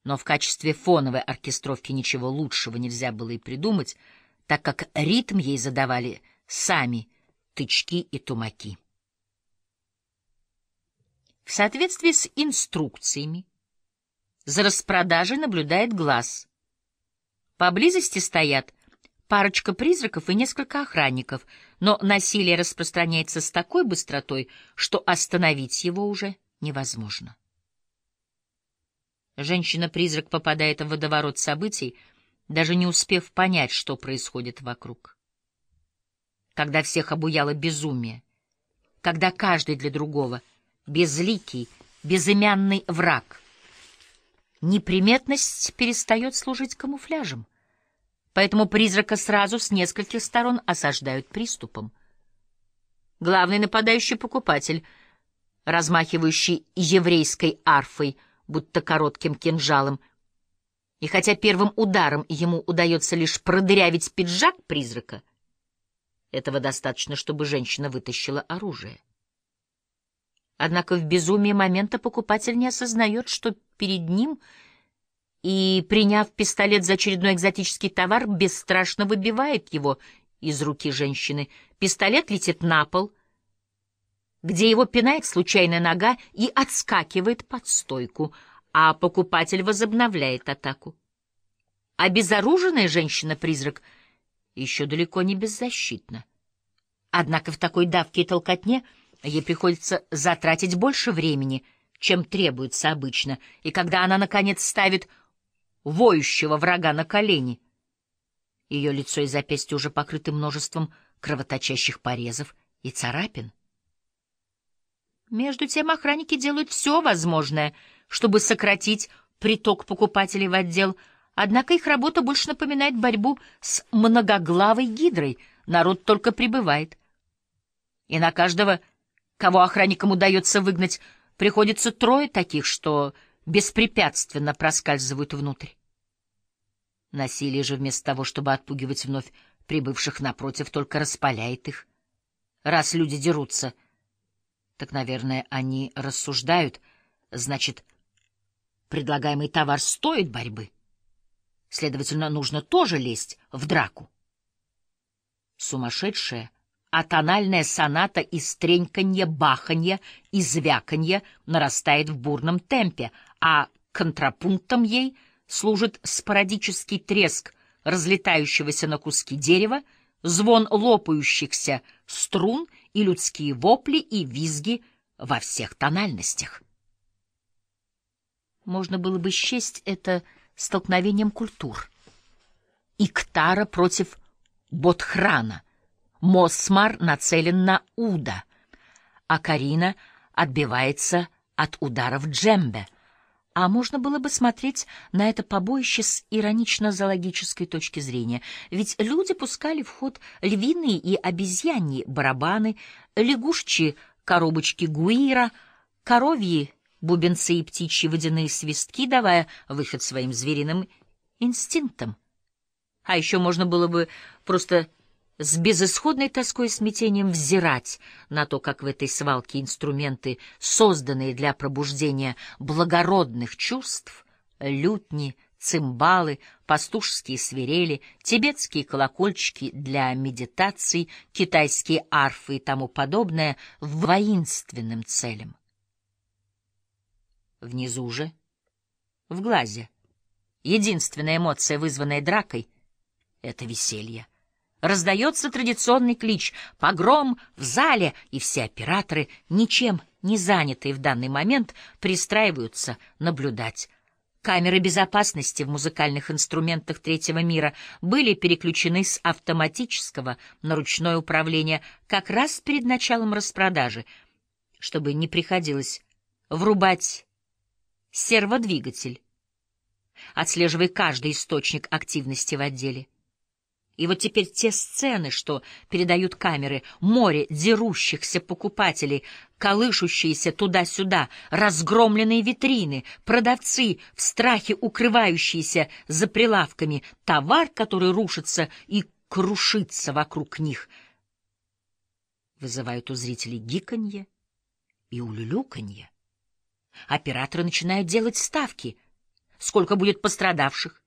Но в качестве фоновой оркестровки ничего лучшего нельзя было и придумать, так как ритм ей задавали сами тычки и тумаки. В соответствии с инструкциями за распродажей наблюдает глаз. Поблизости стоят парочка призраков и несколько охранников, но насилие распространяется с такой быстротой, что остановить его уже невозможно. Женщина-призрак попадает в водоворот событий, даже не успев понять, что происходит вокруг. Когда всех обуяло безумие, когда каждый для другого безликий, безымянный враг, неприметность перестает служить камуфляжем. Поэтому призрака сразу с нескольких сторон осаждают приступом. Главный нападающий — покупатель, размахивающий еврейской арфой, будто коротким кинжалом. И хотя первым ударом ему удается лишь продырявить пиджак призрака, этого достаточно, чтобы женщина вытащила оружие. Однако в безумии момента покупатель не осознает, что перед ним, и, приняв пистолет за очередной экзотический товар, бесстрашно выбивает его из руки женщины. Пистолет летит на пол, где его пинает случайная нога и отскакивает под стойку, а покупатель возобновляет атаку. Обезоруженная женщина-призрак еще далеко не беззащитна. Однако в такой давке и толкотне ей приходится затратить больше времени, чем требуется обычно, и когда она, наконец, ставит воющего врага на колени, ее лицо и запястья уже покрыты множеством кровоточащих порезов и царапин. Между тем охранники делают все возможное, чтобы сократить приток покупателей в отдел, однако их работа больше напоминает борьбу с многоглавой гидрой. Народ только прибывает. И на каждого, кого охранникам удается выгнать, приходится трое таких, что беспрепятственно проскальзывают внутрь. Насилие же, вместо того, чтобы отпугивать вновь прибывших напротив, только распаляет их. Раз люди дерутся, так, наверное, они рассуждают, значит, предлагаемый товар стоит борьбы. Следовательно, нужно тоже лезть в драку. Сумасшедшая атональная соната из треньканья, баханья и звяканья нарастает в бурном темпе, а контрапунктом ей служит спорадический треск разлетающегося на куски дерева, звон лопающихся струн и людские вопли и визги во всех тональностях. Можно было бы счесть это столкновением культур. Иктара против Бодхрана, Мосмар нацелен на Уда, а Карина отбивается от ударов джембе. А можно было бы смотреть на это побоище с иронично-зоологической точки зрения, ведь люди пускали в ход львиные и обезьяньи барабаны, лягушечьи коробочки гуира, коровьи бубенцы и птичьи водяные свистки, давая выход своим звериным инстинктам. А еще можно было бы просто с безысходной тоской и смятением взирать на то, как в этой свалке инструменты, созданные для пробуждения благородных чувств, лютни, цимбалы, пастушеские свирели, тибетские колокольчики для медитаций, китайские арфы и тому подобное, воинственным целям. Внизу же, в глазе, единственная эмоция, вызванная дракой, — это веселье. Раздается традиционный клич «Погром в зале», и все операторы, ничем не занятые в данный момент, пристраиваются наблюдать. Камеры безопасности в музыкальных инструментах третьего мира были переключены с автоматического на ручное управление как раз перед началом распродажи, чтобы не приходилось врубать серводвигатель, отслеживая каждый источник активности в отделе. И вот теперь те сцены, что передают камеры, море дерущихся покупателей, колышущиеся туда-сюда, разгромленные витрины, продавцы, в страхе укрывающиеся за прилавками, товар, который рушится и крушится вокруг них, вызывают у зрителей гиканье и улюлюканье. Операторы начинают делать ставки. сколько будет пострадавших.